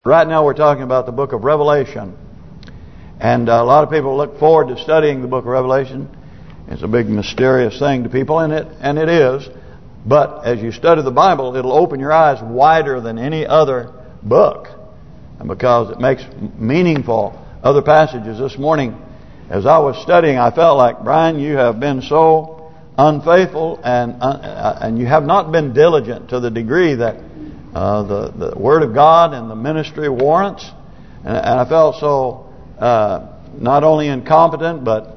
Right now we're talking about the book of Revelation. And a lot of people look forward to studying the book of Revelation. It's a big mysterious thing to people, and it is. But as you study the Bible, it'll open your eyes wider than any other book. And because it makes meaningful other passages. This morning, as I was studying, I felt like, Brian, you have been so unfaithful and you have not been diligent to the degree that the Word of God and the ministry warrants, and I felt so not only incompetent but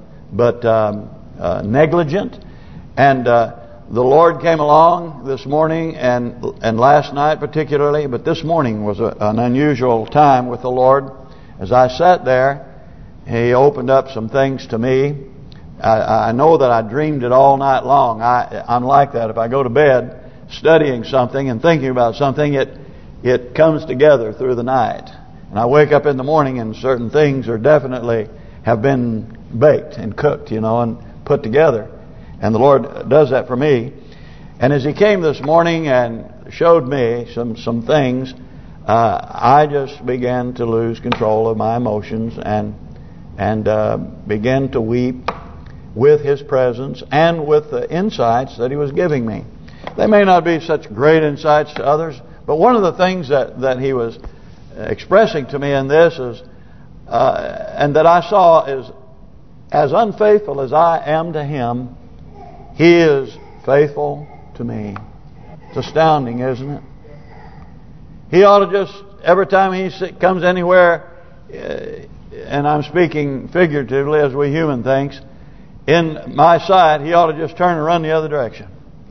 negligent. And the Lord came along this morning and last night particularly, but this morning was an unusual time with the Lord. As I sat there, He opened up some things to me. I know that I dreamed it all night long. I'm like that. If I go to bed studying something and thinking about something, it comes together through the night. And I wake up in the morning and certain things are definitely have been baked and cooked, and put together. And the Lord does that for me. And as He came this morning and showed me some things, I just began to lose control of my emotions and began to weep with His presence and with the insights that He was giving me. They may not be such great insights to others, but one of the things that He was expressing to me in this is, and that I saw is, as unfaithful as I am to Him, He is faithful to me. It's astounding, isn't it? He ought to just, every time He comes anywhere, and I'm speaking figuratively as we human things, in my sight, He ought to just turn and run the other direction.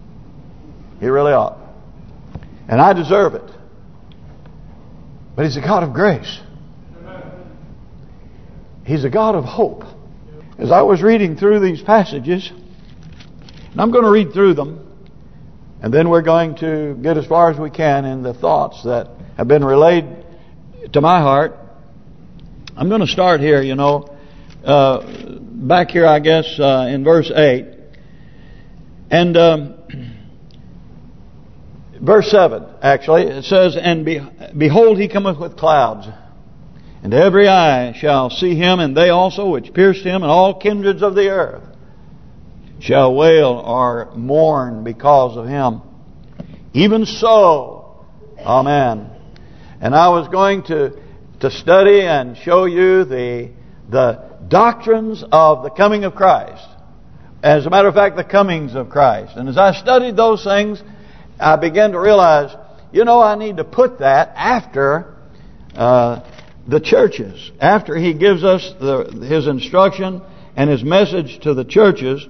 He really ought. And I deserve it. But He's a God of grace. He's a God of hope. As I was reading through these passages, and I'm going to read through them, and then we're going to get as far as we can in the thoughts that have been relayed to my heart. I'm going to start here, back here, I guess, in verse 8. And verse 7, actually, it says, "And behold, He cometh with clouds, and every eye shall see Him, and they also which pierced Him, and all kindreds of the earth shall wail or mourn because of Him. Even so, Amen." And I was going to study and show you the doctrines of the coming of Christ. As a matter of fact, the comings of Christ. And as I studied those things, I began to realize, I need to put that after the churches. After He gives us His instruction and His message to the churches.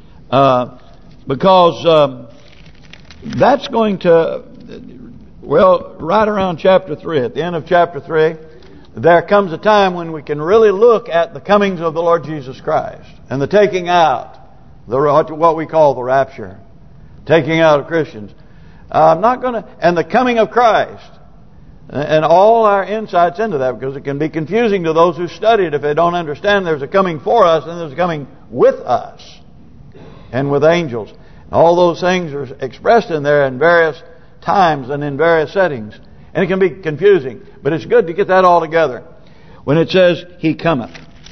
Because that's going to, right around chapter 3, at the end of chapter 3, there comes a time when we can really look at the comings of the Lord Jesus Christ. And the taking out, what we call the rapture. Taking out of Christians. I'm not going to, and the coming of Christ, and all our insights into that, because it can be confusing to those who study it if they don't understand there's a coming for us and there's a coming with us, and with angels. And all those things are expressed in there in various times and in various settings, and it can be confusing. But it's good to get that all together. When it says He cometh,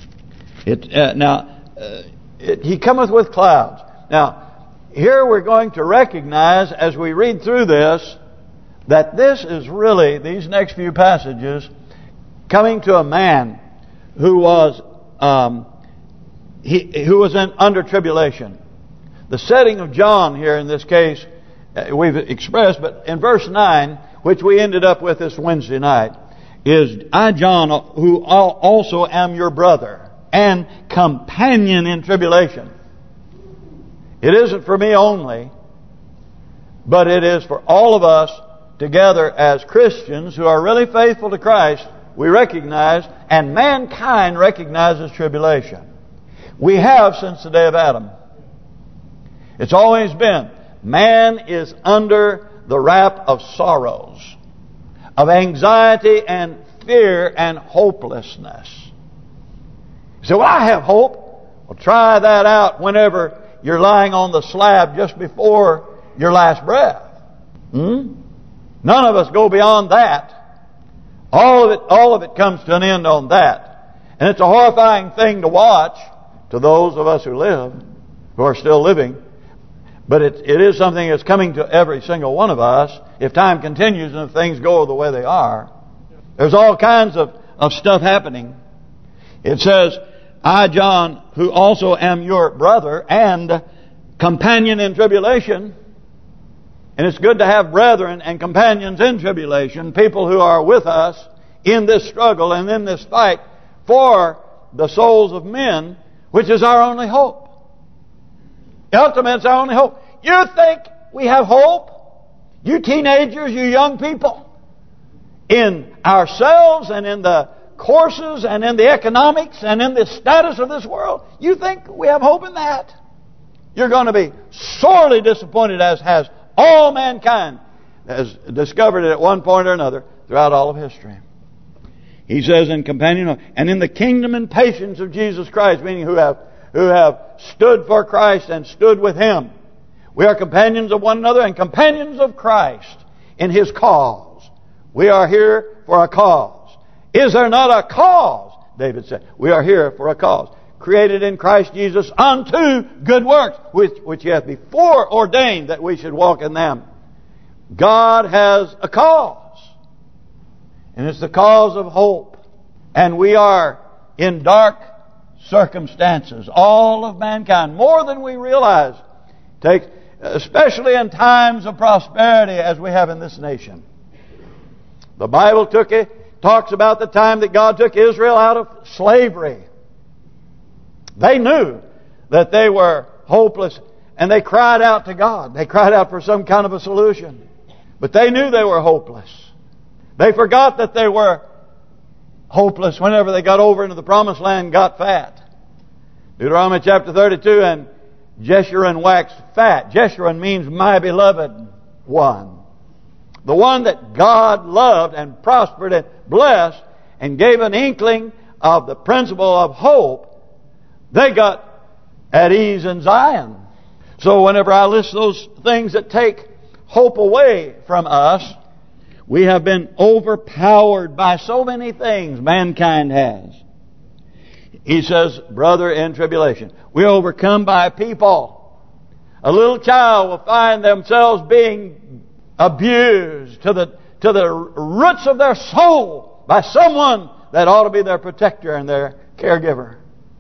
He cometh with clouds. Now, here we're going to recognize as we read through this that this is really, these next few passages, coming to a man who was under tribulation. The setting of John here in this case we've expressed, but in verse 9, which we ended up with this Wednesday night, is, "I, John, who also am your brother and companion in tribulation." It isn't for me only, but it is for all of us together as Christians who are really faithful to Christ. We recognize, and mankind recognizes, tribulation. We have since the day of Adam. It's always been, man is under the wrap of sorrows, of anxiety and fear and hopelessness. You say, I have hope. Well, try that out whenever you're lying on the slab just before your last breath. None of us go beyond that. All of it comes to an end on that. And it's a horrifying thing to watch to those of us who live, who are still living. But it is something that's coming to every single one of us if time continues and if things go the way they are. There's all kinds of stuff happening. It says, I, John, who also am your brother and companion in tribulation. And it's good to have brethren and companions in tribulation, people who are with us in this struggle and in this fight for the souls of men, which is our only hope. Ultimately, it's our only hope. You think we have hope? You teenagers, you young people, in ourselves and in the courses and in the economics and in the status of this world? You think we have hope in that? You're going to be sorely disappointed, as has all mankind has discovered it at one point or another throughout all of history. He says, in companion, and in the kingdom and patience of Jesus Christ, meaning who have stood for Christ and stood with Him. We are companions of one another and companions of Christ in His cause. We are here for a cause. Is there not a cause? David said, we are here for a cause. Created in Christ Jesus unto good works, which He hath before ordained that we should walk in them. God has a cause. And it's the cause of hope. And we are in dark circumstances. All of mankind, more than we realize, especially in times of prosperity as we have in this nation. The Bible talks about the time that God took Israel out of slavery. They knew that they were hopeless and they cried out to God. They cried out for some kind of a solution. But they knew they were hopeless. They forgot that they were hopeless whenever they got over into the promised land and got fat. Deuteronomy chapter 32, and Jeshurun waxed fat. Jeshurun means my beloved one. The one that God loved and prospered and blessed and gave an inkling of the principle of hope. They got at ease in Zion. So whenever I list those things that take hope away from us, we have been overpowered by so many things mankind has. He says, brother in tribulation. We're overcome by people. A little child will find themselves being abused to the roots of their soul by someone that ought to be their protector and their caregiver.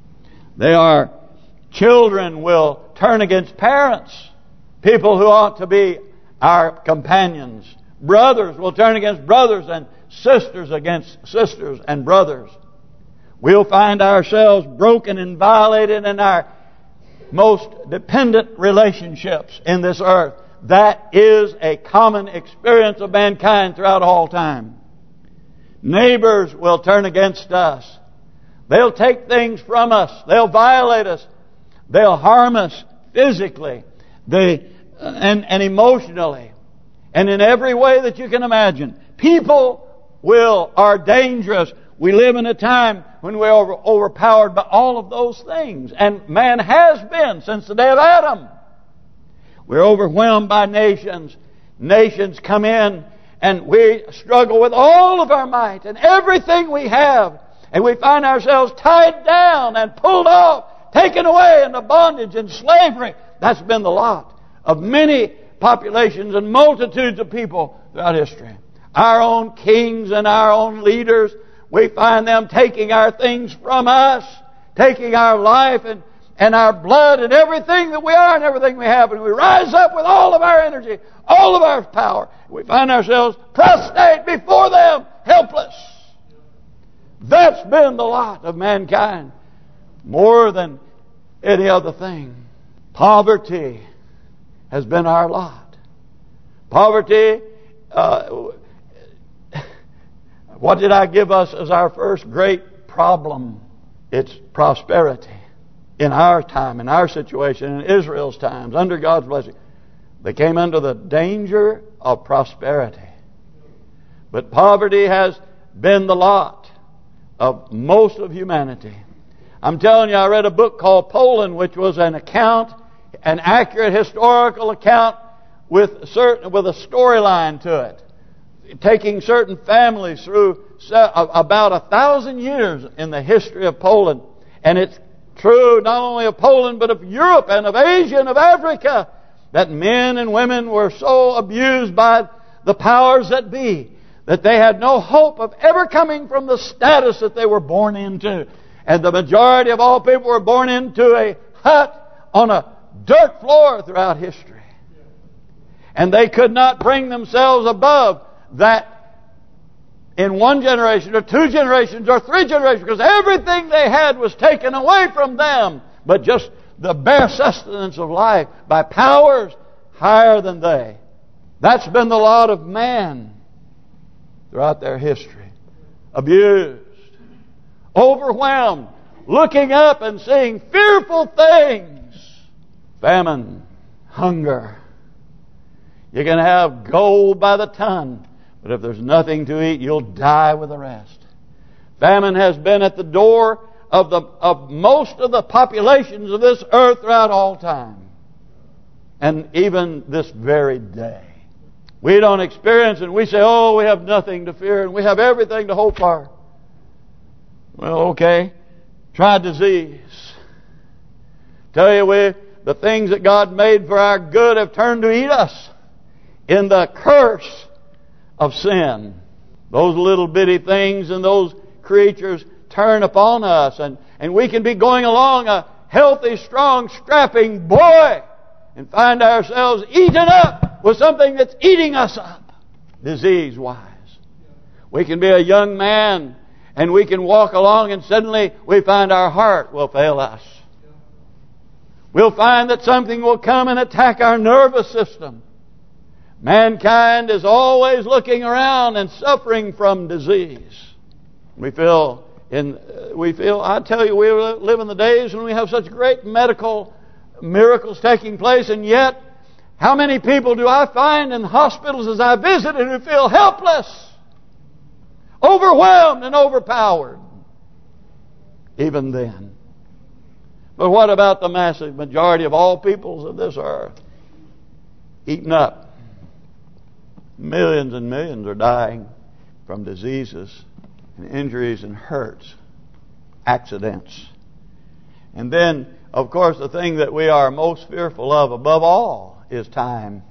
Children will turn against parents, people who ought to be our companions. Brothers will turn against brothers and sisters against sisters and brothers. We'll find ourselves broken and violated in our most dependent relationships in this earth. That is a common experience of mankind throughout all time. Neighbors will turn against us. They'll take things from us. They'll violate us. They'll harm us physically and emotionally. And in every way that you can imagine. People are dangerous. We live in a time when we're overpowered by all of those things. And man has been since the day of Adam. We're overwhelmed by nations. Nations come in and we struggle with all of our might and everything we have. And we find ourselves tied down and pulled off, taken away into bondage and slavery. That's been the lot of many populations and multitudes of people throughout history. Our own kings and our own leaders, we find them taking our things from us, taking our life and our blood and everything that we are and everything we have. And we rise up with all of our energy, all of our power. We find ourselves prostrate before them, helpless. That's been the lot of mankind more than any other thing. Poverty has been our lot. Poverty, what did I give us as our first great problem? It's prosperity. In our time, in our situation, in Israel's times, under God's blessing, they came under the danger of prosperity. But poverty has been the lot of most of humanity. I'm telling you, I read a book called Poland, which was an accurate historical account with a storyline to it. taking certain families through about 1,000 years in the history of Poland. And it's true not only of Poland, but of Europe and of Asia and of Africa, that men and women were so abused by the powers that be that they had no hope of ever coming from the status that they were born into. And the majority of all people were born into a hut on a dirt floor throughout history. And they could not bring themselves above that in one generation or two generations or three generations, because everything they had was taken away from them, but just the bare sustenance of life by powers higher than they. That's been the lot of man throughout their history. Abused, overwhelmed, looking up and seeing fearful things. Famine, hunger. You can have gold by the ton, but if there's nothing to eat, you'll die with the rest. Famine has been at the door of most of the populations of this earth throughout all time. And even this very day. We don't experience it and we say, oh, we have nothing to fear and we have everything to hope for. Well, okay. Try disease. Tell you, the things that God made for our good have turned to eat us in the curse of sin. Those little bitty things and those creatures turn upon us, and we can be going along a healthy, strong, strapping boy and find ourselves eaten up with something that's eating us up, disease-wise. We can be a young man and we can walk along and suddenly we find our heart will fail us. We'll find that something will come and attack our nervous system. Mankind is always looking around and suffering from disease. We feel, I tell you, we live in the days when we have such great medical miracles taking place, and yet, how many people do I find in hospitals as I visited who feel helpless, overwhelmed and overpowered? Even then. But what about the massive majority of all peoples of this earth? Eaten up. Millions and millions are dying from diseases and injuries and hurts, accidents. And then, of course, the thing that we are most fearful of above all is time.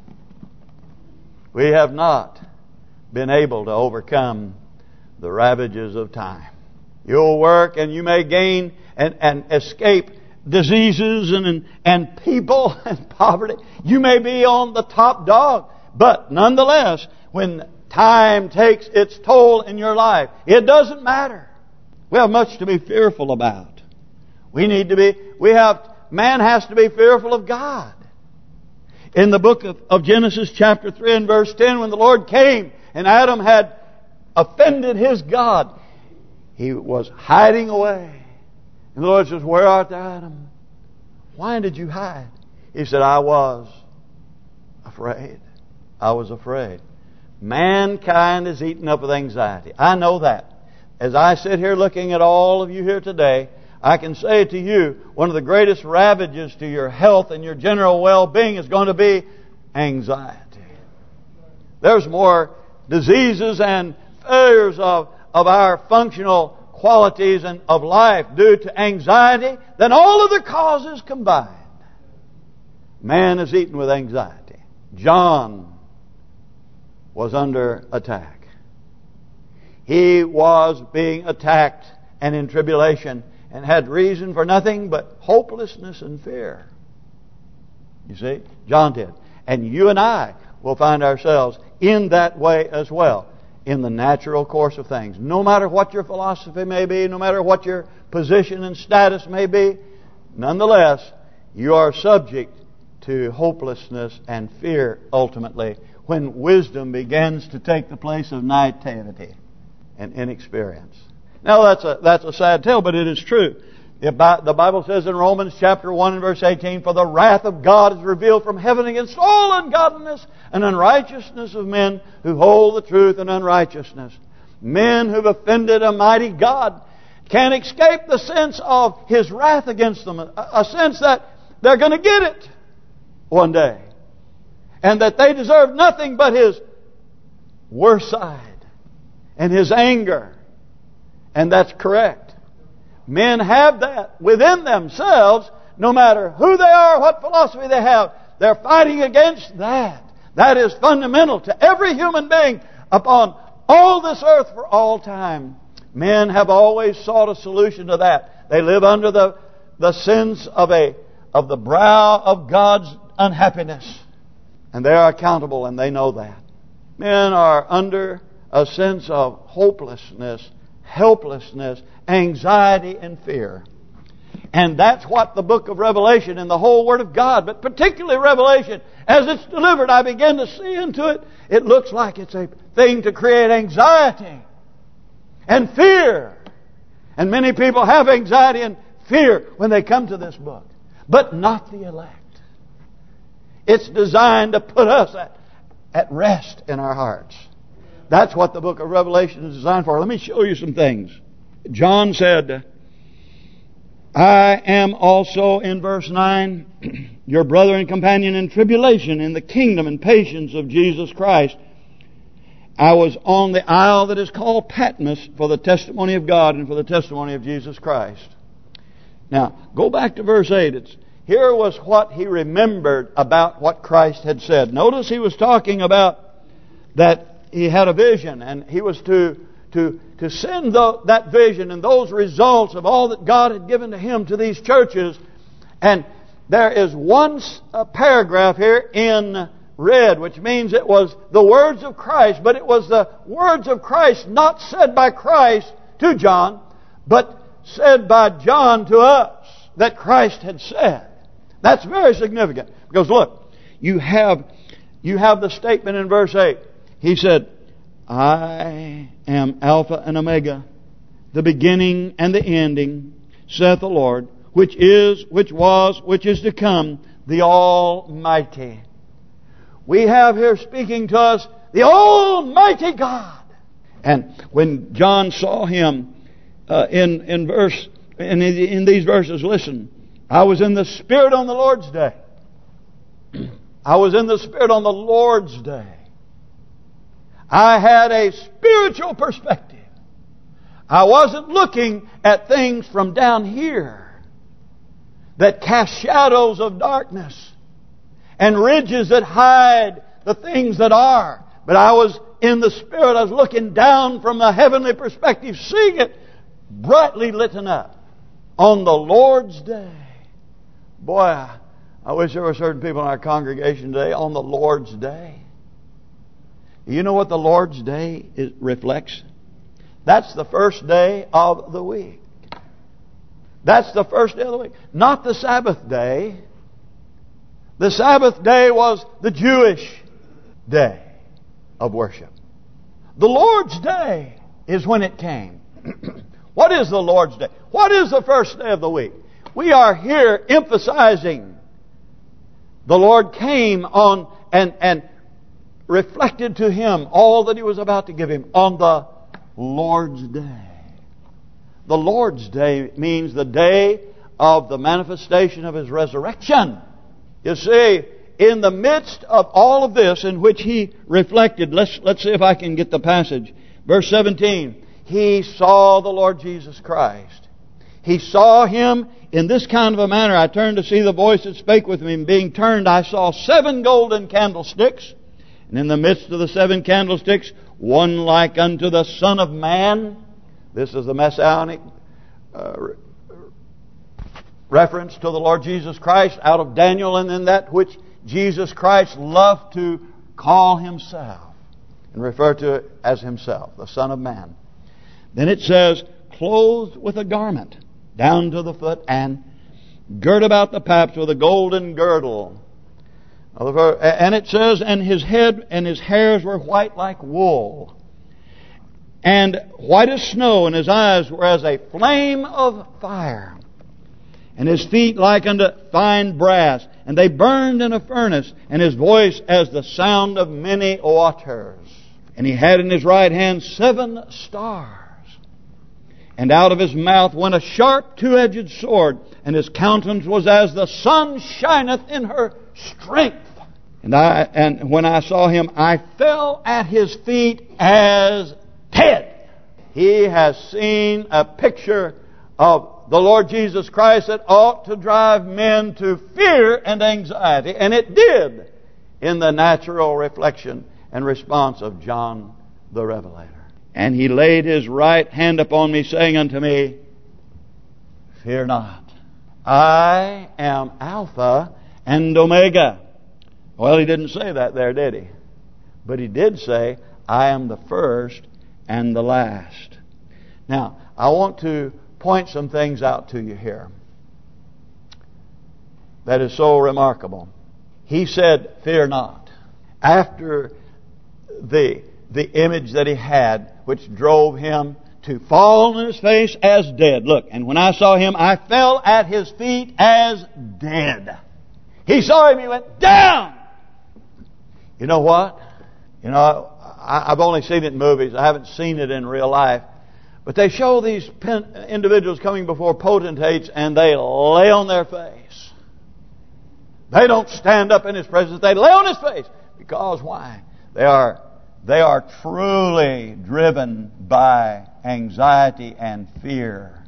We have not been able to overcome the ravages of time. You'll work and you may gain and escape diseases and people and poverty. You may be on the top dog. But nonetheless, when time takes its toll in your life, it doesn't matter. We have much to be fearful about. Man has to be fearful of God. In the book of Genesis chapter 3 and verse 10, when the Lord came and Adam had offended his God, he was hiding away. And the Lord says, "Where art thou, Adam? Why did you hide?" He said, "I was afraid." I was afraid. Mankind is eaten up with anxiety. I know that. As I sit here looking at all of you here today, I can say to you, one of the greatest ravages to your health and your general well-being is going to be anxiety. There's more diseases and failures of our functional qualities and of life due to anxiety than all other causes combined. Man is eaten with anxiety. John was under attack. He was being attacked and in tribulation and had reason for nothing but hopelessness and fear. You see, John did. And you and I will find ourselves in that way as well, in the natural course of things. No matter what your philosophy may be, no matter what your position and status may be, nonetheless, you are subject to hopelessness and fear ultimately, when wisdom begins to take the place of naivety and inexperience. Now that's a sad tale, but it is true. The Bible says in Romans chapter 1 and verse 18, "For the wrath of God is revealed from heaven against all ungodliness and unrighteousness of men who hold the truth in unrighteousness." Men who've offended a mighty God can't escape the sense of His wrath against them, a sense that they're going to get it one day. And that they deserve nothing but His worst side and his anger. And that's correct. Men have that within themselves, no matter who they are, what philosophy they have. They're fighting against that. That is fundamental to every human being upon all this earth for all time. Men have always sought a solution to that. They live under the sins of the brow of God's unhappiness. And they are accountable, and they know that. Men are under a sense of hopelessness, helplessness, anxiety, and fear. And that's what the book of Revelation and the whole Word of God, but particularly Revelation, as it's delivered, I begin to see into it. It looks like it's a thing to create anxiety and fear. And many people have anxiety and fear when they come to this book. But not the elect. It's designed to put us at rest in our hearts. That's what the book of Revelation is designed for. Let me show you some things. John said, I am also, in verse 9, your brother and companion in tribulation, in the kingdom and patience of Jesus Christ. I was on the isle that is called Patmos for the testimony of God and for the testimony of Jesus Christ. Now, go back to verse 8. Here was what he remembered about what Christ had said. Notice he was talking about that he had a vision, and he was to send that vision and those results of all that God had given to him to these churches. And there is one paragraph here in red, which means it was the words of Christ, but it was the words of Christ not said by Christ to John, but said by John to us, that Christ had said. That's very significant. Because look, you have the statement in verse 8. He said, I am Alpha and Omega, the beginning and the ending, saith the Lord, which is, which was, which is to come, the Almighty. We have here speaking to us the Almighty God. And when John saw him in these verses, listen, I was in the Spirit on the Lord's day. I was in the Spirit on the Lord's day. I had a spiritual perspective. I wasn't looking at things from down here that cast shadows of darkness and ridges that hide the things that are. But I was in the Spirit. I was looking down from a heavenly perspective, seeing it brightly lit up on the Lord's day. Boy, I wish there were certain people in our congregation today on the Lord's day. You know what the Lord's day reflects? That's the first day of the week. That's the first day of the week. Not the Sabbath day. The Sabbath day was the Jewish day of worship. The Lord's day is when it came. What is the Lord's day? What is the first day of the week? We are here emphasizing the Lord came on and reflected to Him all that He was about to give Him on the Lord's day. The Lord's day means the day of the manifestation of His resurrection. You see, in the midst of all of this in which He reflected, let's see if I can get the passage. Verse 17, He saw the Lord Jesus Christ. He saw Him in this kind of a manner. I turned to see the voice that spake with me, and being turned, I saw 7 golden candlesticks. And in the midst of the 7 candlesticks, one like unto the Son of Man. This is the Messianic reference to the Lord Jesus Christ out of Daniel, and in that which Jesus Christ loved to call Himself and refer to it as Himself, the Son of Man. Then it says, clothed with a garment down to the foot, and girt about the paps with a golden girdle. And it says, and His head and His hairs were white like wool, and white as snow, and His eyes were as a flame of fire, and His feet like unto fine brass, and they burned in a furnace, and His voice as the sound of many waters. And He had in His right hand 7 stars. And out of His mouth went a sharp 2-edged sword, and His countenance was as the sun shineth in her strength. And when I saw him, I fell at his feet as dead. He has seen a picture of the Lord Jesus Christ that ought to drive men to fear and anxiety. And it did in the natural reflection and response of John the Revelator. And he laid his right hand upon me, saying unto me, Fear not. I am Alpha and Omega. Well, he didn't say that there, did he? But he did say, I am the first and the last. Now, I want to point some things out to you here that is so remarkable. He said, Fear not. After the image that he had, which drove him to fall on his face as dead. Look, and when I saw him, I fell at his feet as dead. He saw him, he went down. You know what? You know, I've only seen it in movies. I haven't seen it in real life. But they show these individuals coming before potentates and they lay on their face. They don't stand up in his presence. They lay on his face. Because why? They are truly driven by anxiety and fear.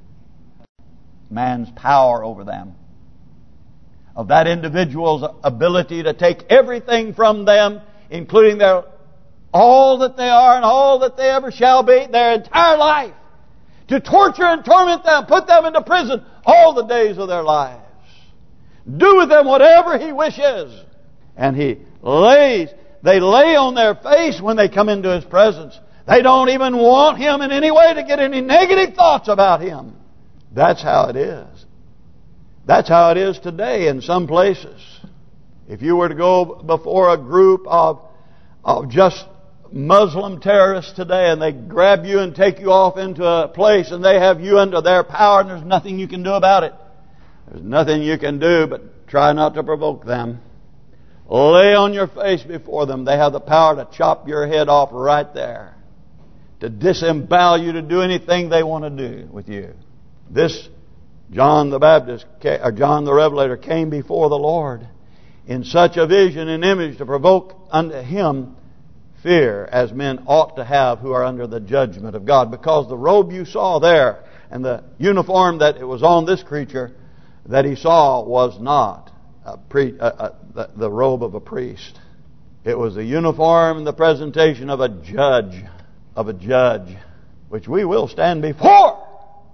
Man's power over them. Of that individual's ability to take everything from them, including all that they are and all that they ever shall be, their entire life. To torture and torment them, put them into prison all the days of their lives. Do with them whatever he wishes. And they lay on their face when they come into his presence. They don't even want him in any way to get any negative thoughts about him. That's how it is. That's how it is today in some places. If you were to go before a group of just Muslim terrorists today and they grab you and take you off into a place and they have you under their power and there's nothing you can do about it. There's nothing you can do but try not to provoke them. Lay on your face before them. They have the power to chop your head off right there. To disembowel you, to do anything they want to do with you. This John the Revelator came before the Lord in such a vision and image to provoke unto him fear, as men ought to have who are under the judgment of God. Because the robe you saw there and the uniform that it was on this creature that he saw was not the robe of a priest. It was the uniform and the presentation of a judge, which we will stand before.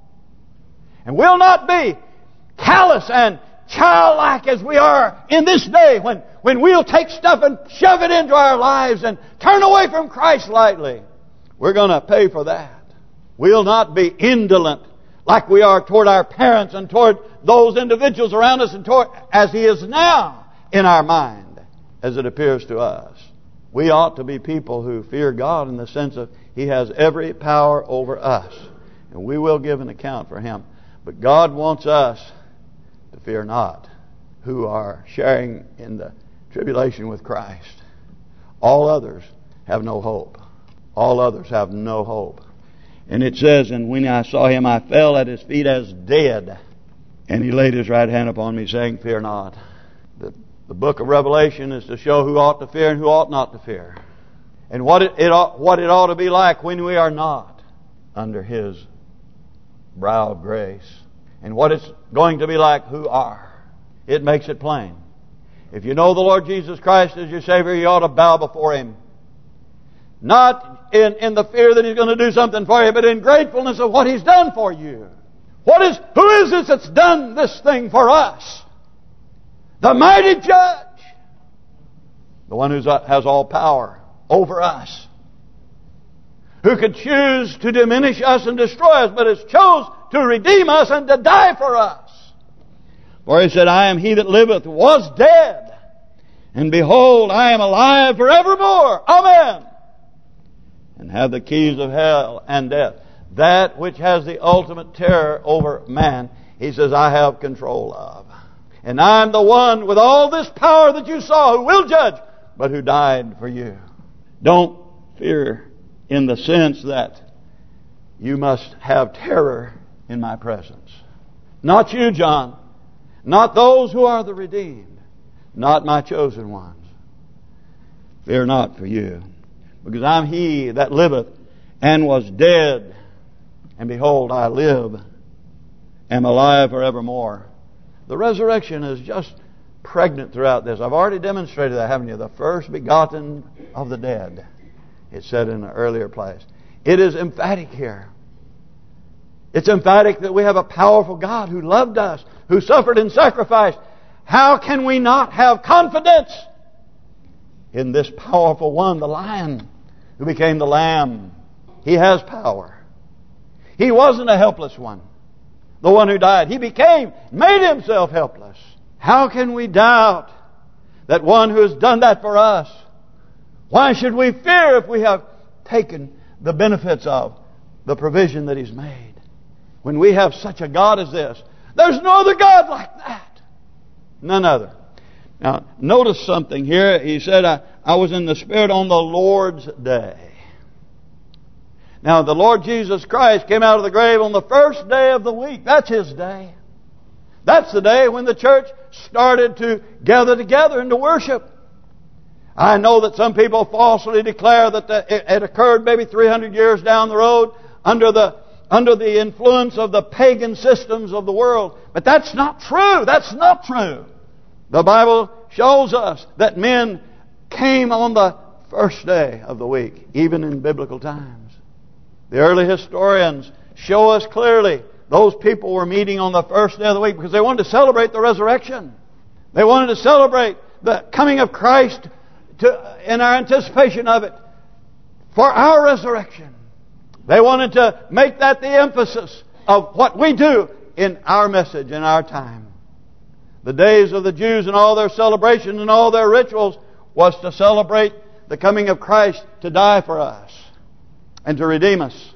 And will not be callous and childlike as we are in this day when we'll take stuff and shove it into our lives and turn away from Christ lightly. We're going to pay for that. We'll not be indolent like we are toward our parents and toward those individuals around us and toward as he is now in our mind as it appears to us. We ought to be people who fear God in the sense of he has every power over us. And we will give an account for him. But God wants us to fear not, who are sharing in the tribulation with Christ. All others have no hope. All others have no hope. And it says, and when I saw him, I fell at his feet as dead. And he laid his right hand upon me, saying, Fear not. The book of Revelation is to show who ought to fear and who ought not to fear. And what it ought to be like when we are not under his brow of grace. And what it's going to be like who are. It makes it plain. If you know the Lord Jesus Christ as your Savior, you ought to bow before him. Not in the fear that he's going to do something for you, but in gratefulness of what he's done for you. Who is this that's done this thing for us? The mighty judge. The one who has all power over us. Who could choose to diminish us and destroy us, but has chose to redeem us and to die for us. For he said, I am he that liveth, was dead, and behold, I am alive forevermore. Amen. And have the keys of hell and death. That which has the ultimate terror over man, he says, I have control of. And I'm the one with all this power that you saw who will judge, but who died for you. Don't fear in the sense that you must have terror in my presence. Not you, John. Not those who are the redeemed. Not my chosen ones. Fear not for you, because I'm He that liveth and was dead, and behold, I live, am alive forevermore. The resurrection is just pregnant throughout this. I've already demonstrated that, haven't you? The first begotten of the dead, it said in an earlier place. It is emphatic here. It's emphatic that we have a powerful God who loved us, who suffered and sacrificed. How can we not have confidence in this powerful one, the Lion, who became the Lamb? He has power. He wasn't a helpless one, the one who died. He made Himself helpless. How can we doubt that one who has done that for us? Why should we fear if we have taken the benefits of the provision that He's made? When we have such a God as this, there's no other God like that. None other. Now, notice something here. He said, I was in the Spirit on the Lord's day. Now, the Lord Jesus Christ came out of the grave on the first day of the week. That's His day. That's the day when the church started to gather together and to worship. I know that some people falsely declare that it occurred maybe 300 years down the road under the influence of the pagan systems of the world. But that's not true. That's not true. The Bible shows us that men came on the first day of the week, even in biblical times. The early historians show us clearly those people were meeting on the first day of the week because they wanted to celebrate the resurrection. They wanted to celebrate the coming of Christ in our anticipation of it for our resurrection. They wanted to make that the emphasis of what we do in our message, in our time. The days of the Jews and all their celebrations and all their rituals was to celebrate the coming of Christ to die for us and to redeem us.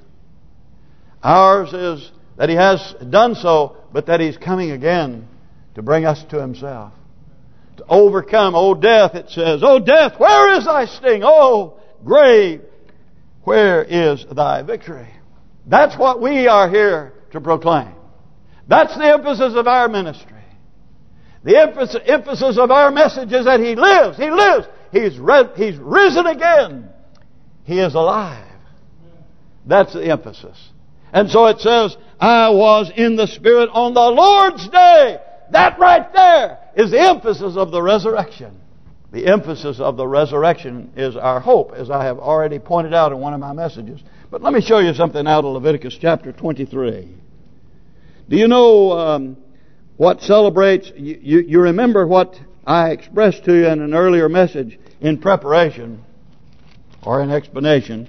Ours is that He has done so, but that He's coming again to bring us to Himself. To overcome, O death, it says, O death, where is thy sting? O grave, where is thy victory? That's what we are here to proclaim. That's the emphasis of our ministry. The emphasis of our message is that He lives. He lives. He's risen again. He is alive. That's the emphasis. And so it says, I was in the Spirit on the Lord's day. That right there is the emphasis of the resurrection. The emphasis of the resurrection is our hope, as I have already pointed out in one of my messages. But let me show you something out of Leviticus chapter 23. Do you know what celebrates? You remember what I expressed to you in an earlier message in preparation or in explanation,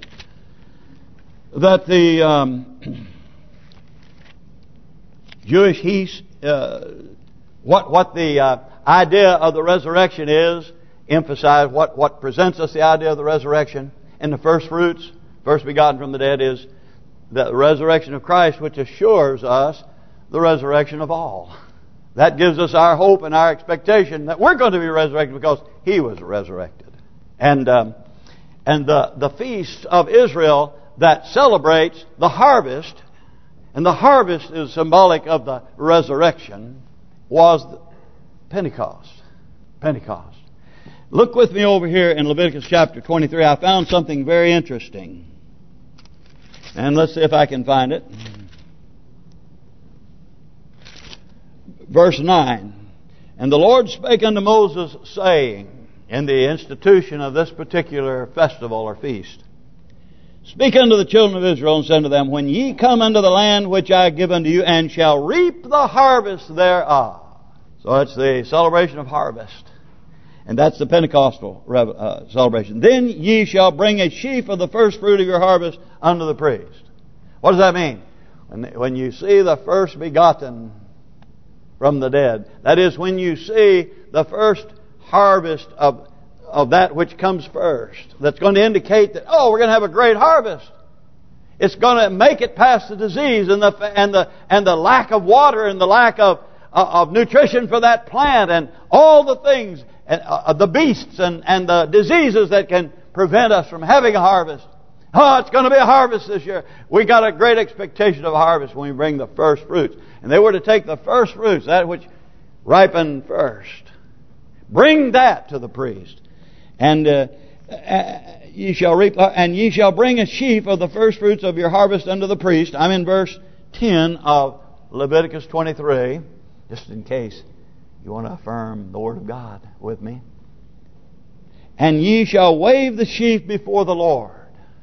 that the Jewish what the idea of the resurrection is, emphasize what presents us the idea of the resurrection in the first fruits, first begotten from the dead, is the resurrection of Christ, which assures us the resurrection of all. That gives us our hope and our expectation that we're going to be resurrected because He was resurrected. And the feast of Israel that celebrates the harvest, and the harvest is symbolic of the resurrection, was Pentecost. Pentecost. Look with me over here in Leviticus chapter 23. I found something very interesting. And let's see if I can find it. Verse 9. And the Lord spake unto Moses, saying, in the institution of this particular festival or feast, Speak unto the children of Israel, and say unto them, When ye come unto the land which I give unto you, and shall reap the harvest thereof. So it's the celebration of harvest. And that's the Pentecostal celebration. Then ye shall bring a sheaf of the first fruit of your harvest unto the priest. What does that mean? When you see the first begotten from the dead, that is, when you see the first harvest of that which comes first, that's going to indicate that, we're going to have a great harvest. It's going to make it past the disease and the lack of water and the lack of nutrition for that plant and all the things, and the beasts and the diseases that can prevent us from having a harvest. It's going to be a harvest this year. We got a great expectation of a harvest when we bring the first fruits. And they were to take the first fruits, that which ripened first, bring that to the priest. And ye shall reap, and ye shall bring a sheaf of the first fruits of your harvest unto the priest. I'm in verse 10 of Leviticus 23, just in case you want to affirm the Word of God with me. And ye shall wave the sheaf before the Lord.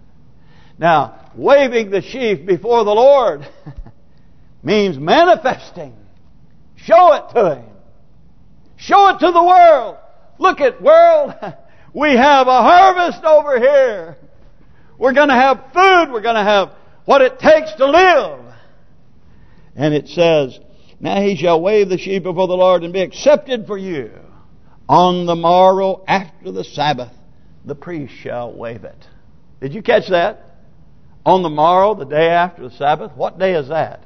Now, waving the sheaf before the Lord means manifesting. Show it to Him. Show it to the world. Look at world. We have a harvest over here. We're going to have food. We're going to have what it takes to live. And it says, now he shall wave the sheaf before the Lord and be accepted for you. On the morrow after the Sabbath, the priest shall wave it. Did you catch that? On the morrow, the day after the Sabbath. What day is that?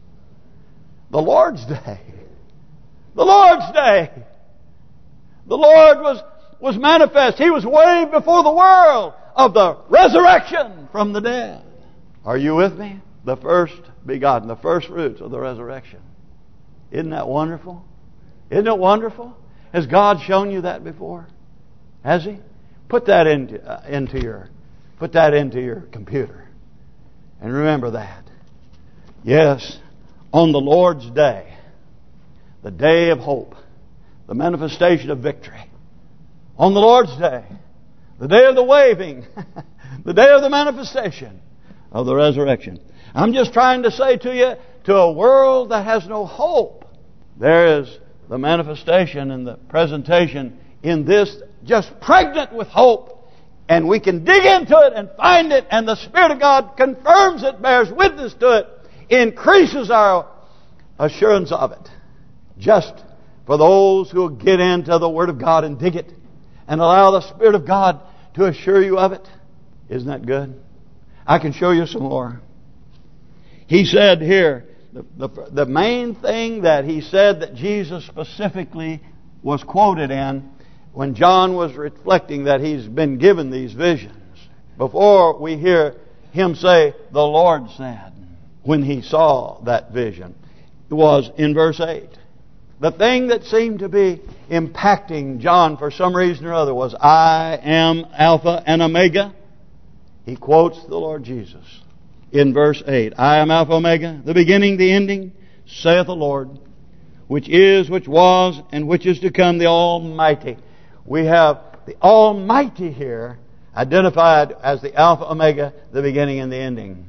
The Lord's Day. The Lord's Day. The Lord was manifest. He was waved before the world of the resurrection from the dead. Are you with me? The first begotten, the first fruits of the resurrection. Isn't that wonderful? Isn't it wonderful? Has God shown you that before? Has He? Put that into your computer. And remember that. Yes, on the Lord's Day, the day of hope, the manifestation of victory. On the Lord's Day, the day of the waving, the day of the manifestation of the resurrection. I'm just trying to say to you, to a world that has no hope, there is the manifestation and the presentation in this just pregnant with hope. And we can dig into it and find it, and the Spirit of God confirms it, bears witness to it, increases our assurance of it. Just for those who will get into the Word of God and dig it and allow the Spirit of God to assure you of it. Isn't that good? I can show you some more. He said here, the main thing that he said that Jesus specifically was quoted in when John was reflecting that he's been given these visions. Before we hear him say, the Lord said, when he saw that vision, it was in verse 8. The thing that seemed to be impacting John for some reason or other was, I am Alpha and Omega. He quotes the Lord Jesus in verse 8. I am Alpha Omega, the beginning, the ending, saith the Lord, which is, which was, and which is to come, the Almighty. We have the Almighty here identified as the Alpha Omega, the beginning and the ending.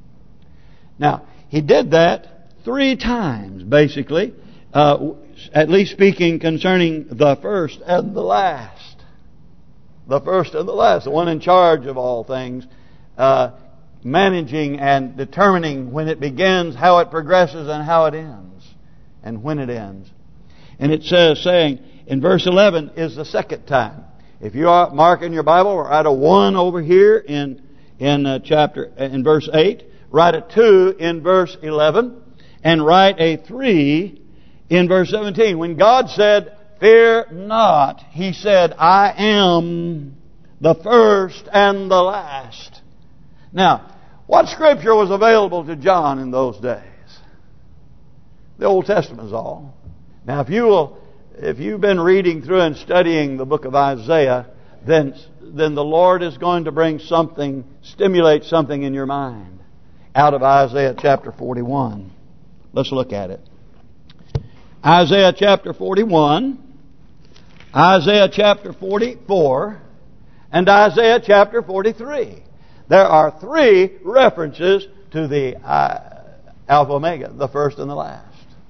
Now, he did that 3 times, basically. At least speaking concerning the first and the last. The first and the last. The one in charge of all things. Managing and determining when it begins, how it progresses, and how it ends. And when it ends. And it says, saying, in verse 11 is the second time. If you are marking your Bible, write a 1 over here in verse 8. Write a 2 in verse 11. And write a 3 in verse 17. When God said, fear not, He said, I am the first and the last. Now, what scripture was available to John in those days? The Old Testament is all. Now, if you've been reading through and studying the book of Isaiah, then the Lord is going to stimulate something in your mind out of Isaiah chapter 41. Let's look at it. Isaiah chapter 41, Isaiah chapter 44, and Isaiah chapter 43. There are 3 references to the Alpha Omega, the first and the last.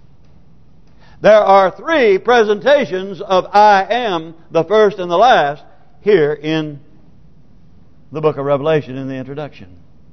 There are 3 presentations of I am the first and the last here in the book of Revelation in the introduction.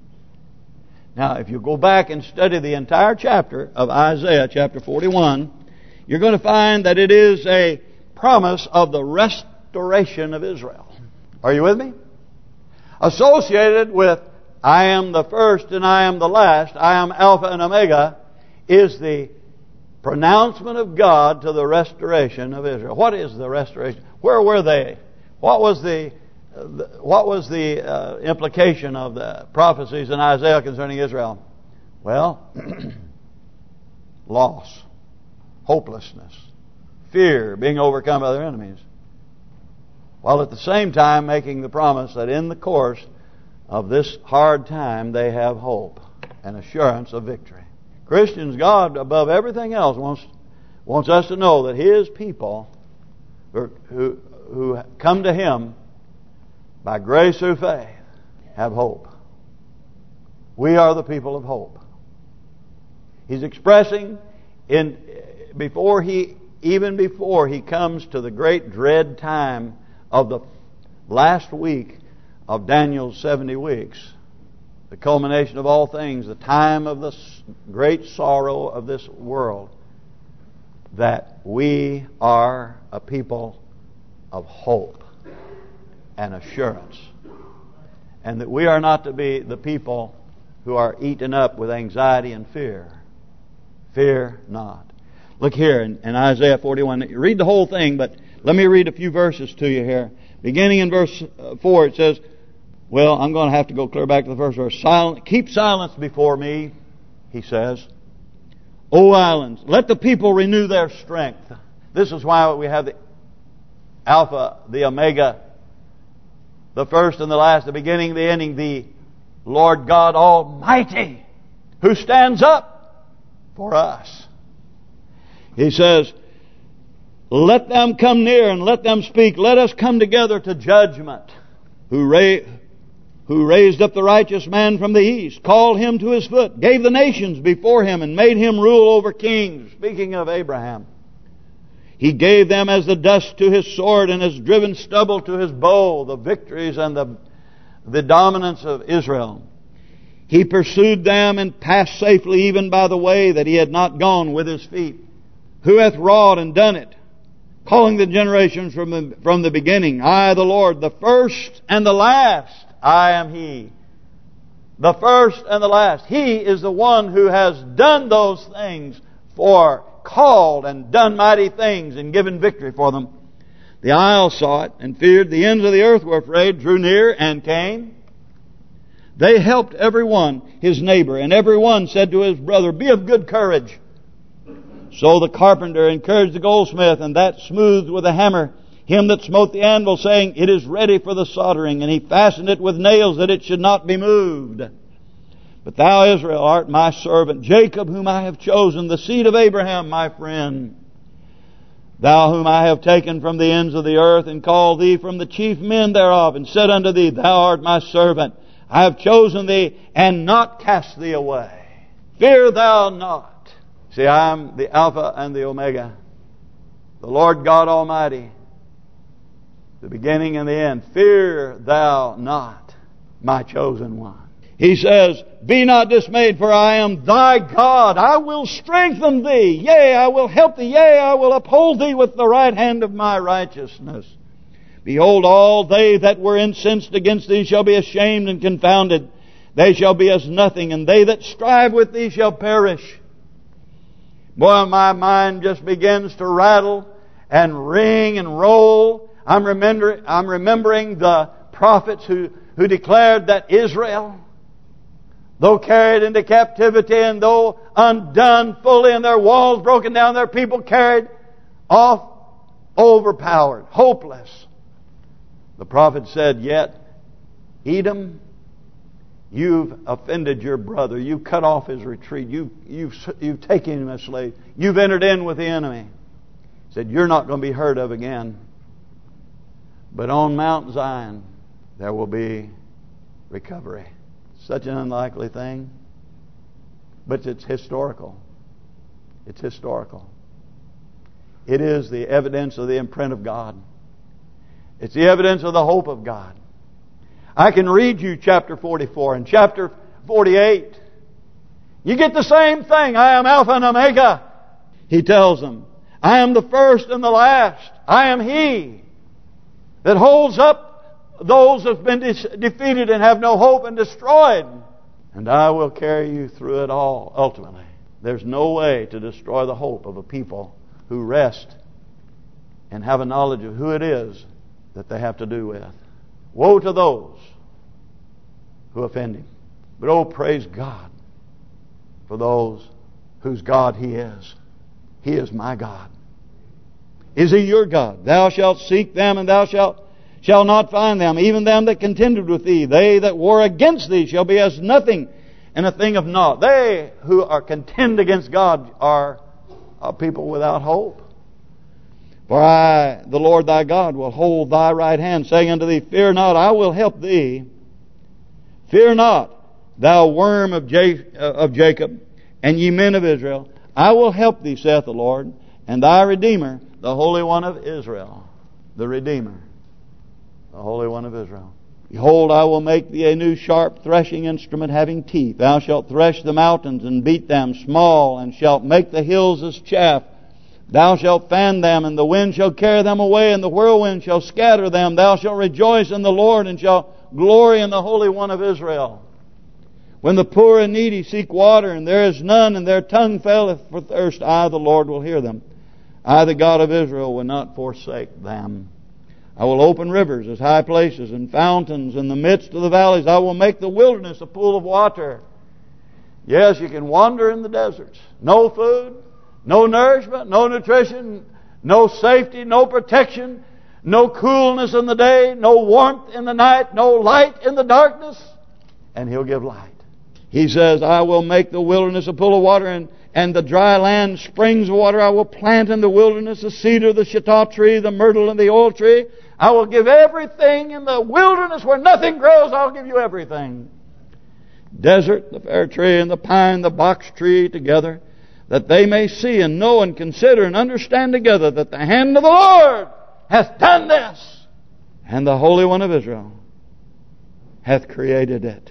Now, if you go back and study the entire chapter of Isaiah chapter 41, you're going to find that it is a promise of the restoration of Israel. Are you with me? Associated with I am the first and I am the last, I am Alpha and Omega, is the pronouncement of God to the restoration of Israel. What is the restoration? Where were they? What was the implication of the prophecies in Isaiah concerning Israel? Well, loss, hopelessness, fear, being overcome by their enemies. while at the same time making the promise that in the course of this hard time they have hope and assurance of victory. Christians, God above everything else wants us to know that His people who come to Him by grace through faith have hope. We are the people of hope. He's expressing before He comes to the great dread time of the last week of Daniel's 70 weeks, the culmination of all things, the time of the great sorrow of this world, that we are a people of hope and assurance, and that we are not to be the people who are eaten up with anxiety and fear. Fear not. Look here in Isaiah 41. Read the whole thing, but let me read a few verses to you here. Beginning in verse 4, it says, well, I'm going to have to go clear back to the first verse. Keep silence before me, He says. O islands, let the people renew their strength. This is why we have the Alpha, the Omega, the first and the last, the beginning, the ending, the Lord God Almighty, who stands up for us. He says, let them come near and let them speak. Let us come together to judgment. Who raised up the righteous man from the east, called him to his foot, gave the nations before him, and made him rule over kings. Speaking of Abraham. He gave them as the dust to his sword, and has driven stubble to his bow, the victories and the dominance of Israel. He pursued them and passed safely even by the way that he had not gone with his feet. Who hath wrought and done it, calling the generations from the beginning? I, the Lord, the first and the last. I am He. The first and the last. He is the one who has done those things, called and done mighty things and given victory for them. The isles saw it and feared. The ends of the earth were afraid, drew near and came. They helped every one his neighbor, and every one said to his brother, be of good courage. So the carpenter encouraged the goldsmith, and that smoothed with a hammer him that smote the anvil, saying, it is ready for the soldering. And he fastened it with nails, that it should not be moved. But thou, Israel, art my servant, Jacob, whom I have chosen, the seed of Abraham, my friend. Thou whom I have taken from the ends of the earth, and called thee from the chief men thereof, and said unto thee, thou art my servant. I have chosen thee, and not cast thee away. Fear thou not. See, I am the Alpha and the Omega, the Lord God Almighty, the beginning and the end. Fear thou not, my chosen one. He says, be not dismayed, for I am thy God. I will strengthen thee. Yea, I will help thee. Yea, I will uphold thee with the right hand of my righteousness. Behold, all they that were incensed against thee shall be ashamed and confounded. They shall be as nothing, and they that strive with thee shall perish. Boy, my mind just begins to rattle and ring and roll. I'm remembering the prophets who declared that Israel, though carried into captivity and though undone fully and their walls broken down, their people carried off, overpowered, hopeless. The prophet said, yet Edom, you've offended your brother. You've cut off his retreat. You've taken him as slave. You've entered in with the enemy. He said, you're not going to be heard of again. But on Mount Zion, there will be recovery. Such an unlikely thing. But it's historical. It's historical. It is the evidence of the imprint of God. It's the evidence of the hope of God. I can read you chapter 44 and chapter 48. You get the same thing. I am Alpha and Omega. He tells them, I am the first and the last. I am He that holds up those who have been defeated and have no hope and destroyed. And I will carry you through it all, ultimately. There's no way to destroy the hope of a people who rest and have a knowledge of who it is that they have to do with. Woe to those who offend Him. But oh, praise God for those whose God He is. He is my God. Is He your God? Thou shalt seek them, and thou shalt shall not find them, even them that contended with thee. They that war against thee shall be as nothing, and a thing of naught. They who are contend against God are people without hope. For I, the Lord thy God, will hold thy right hand, saying unto thee, Fear not, I will help thee. Fear not, thou worm of Jacob, and ye men of Israel. I will help thee, saith the Lord, and thy Redeemer, the Holy One of Israel. The Redeemer, the Holy One of Israel. Behold, I will make thee a new sharp threshing instrument having teeth. Thou shalt thresh the mountains and beat them small, and shalt make the hills as chaff. Thou shalt fan them, and the wind shall carry them away, and the whirlwind shall scatter them. Thou shalt rejoice in the Lord, and shalt glory in the Holy One of Israel. When the poor and needy seek water, and there is none, and their tongue faileth for thirst, I, the Lord, will hear them. I, the God of Israel, will not forsake them. I will open rivers as high places, and fountains in the midst of the valleys. I will make the wilderness a pool of water. Yes, you can wander in the deserts. No food, no nourishment, no nutrition, no safety, no protection, no coolness in the day, no warmth in the night, no light in the darkness. And He'll give light. He says, I will make the wilderness a pool of water, and the dry land springs of water. I will plant in the wilderness the cedar, the shittah tree, the myrtle, and the oil tree. I will give everything in the wilderness where nothing grows. I'll give you everything. Desert, the fair tree, and the pine, the box tree together, that they may see and know and consider and understand together that the hand of the Lord hath done this, and the Holy One of Israel hath created it.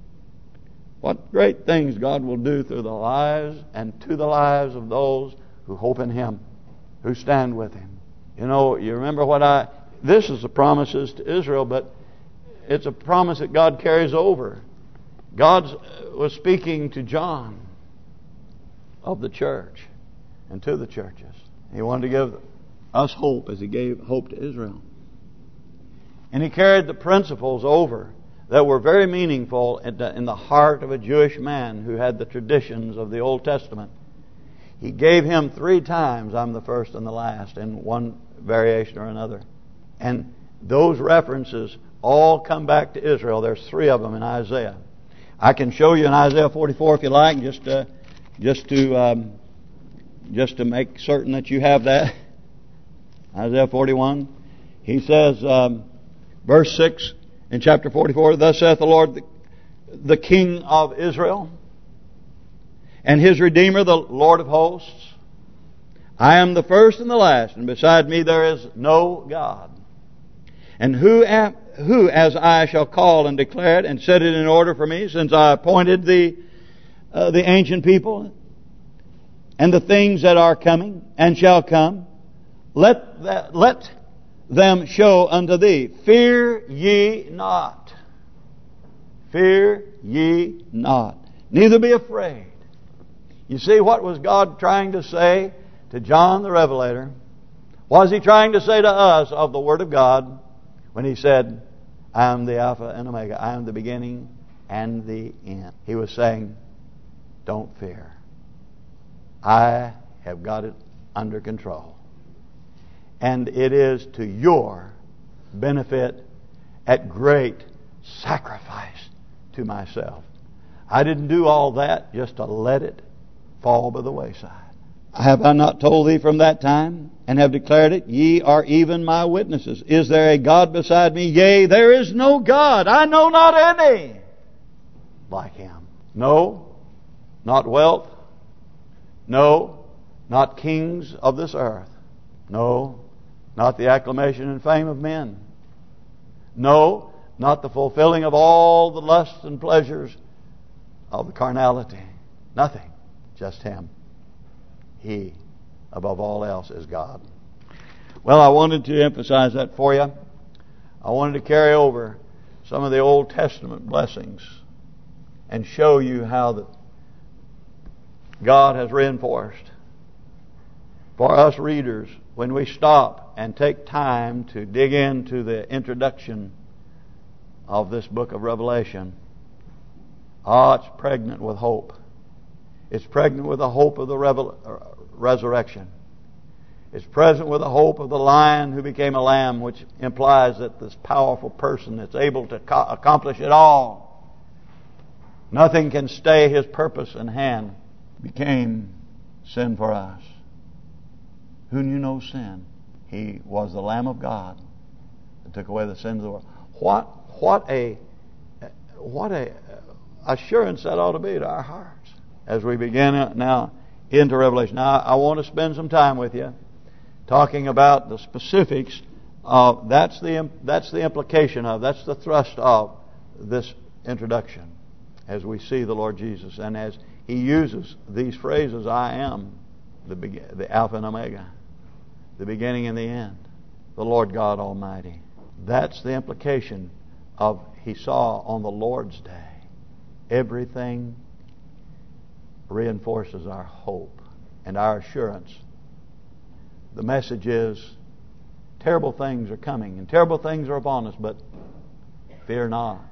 What great things God will do through the lives and to the lives of those who hope in Him, who stand with Him. You know, you remember this is the promises to Israel, but it's a promise that God carries over. God was speaking to John of the church and to the churches. He wanted to give us hope as He gave hope to Israel. And He carried the principles over that were very meaningful in the heart of a Jewish man who had the traditions of the Old Testament. He gave him 3 times, I'm the first and the last, in one variation or another. And those references all come back to Israel. There's 3 of them in Isaiah. I can show you in Isaiah 44 if you like, just to make certain that you have that. Isaiah 41. He says, verse 6 in chapter 44, Thus saith the Lord, the King of Israel, and His Redeemer, the Lord of hosts, I am the first and the last, and beside me there is no God. And who as I shall call and declare it and set it in order for me, since I appointed the ancient people and the things that are coming and shall come, let them show unto thee. Fear ye not. Fear ye not. Neither be afraid. You see, what was God trying to say to John the Revelator? Was He trying to say to us of the Word of God when He said, I am the Alpha and Omega. I am the beginning and the end. He was saying, don't fear. I have got it under control. And it is to your benefit at great sacrifice to myself. I didn't do all that just to let it fall by the wayside. Have I not told thee from that time, and have declared it? Ye are even my witnesses. Is there a God beside me? Yea, there is no God. I know not any like Him. No, not wealth. No, not kings of this earth. No, not the acclamation and fame of men. No, not the fulfilling of all the lusts and pleasures of the carnality. Nothing. Just Him. He, above all else, is God. Well, I wanted to emphasize that for you. I wanted to carry over some of the Old Testament blessings and show you how that God has reinforced for us readers when we stop and take time to dig into the introduction of this book of Revelation. It's pregnant with hope. It's pregnant with the hope of the resurrection. It's present with the hope of the lion who became a lamb, which implies that this powerful person that's able to accomplish it all, nothing can stay His purpose in hand, became sin for us. Who knew no sin? He was the Lamb of God that took away the sins of the world. What a assurance that ought to be to our hearts as we begin now into Revelation. Now, I want to spend some time with you talking about the specifics of that's the implication of, that's the thrust of this introduction as we see the Lord Jesus and as He uses these phrases, I am the Alpha and Omega, the beginning and the end, the Lord God Almighty. That's the implication of He saw on the Lord's day. Everything reinforces our hope and our assurance. The message is, terrible things are coming and terrible things are upon us, but fear not.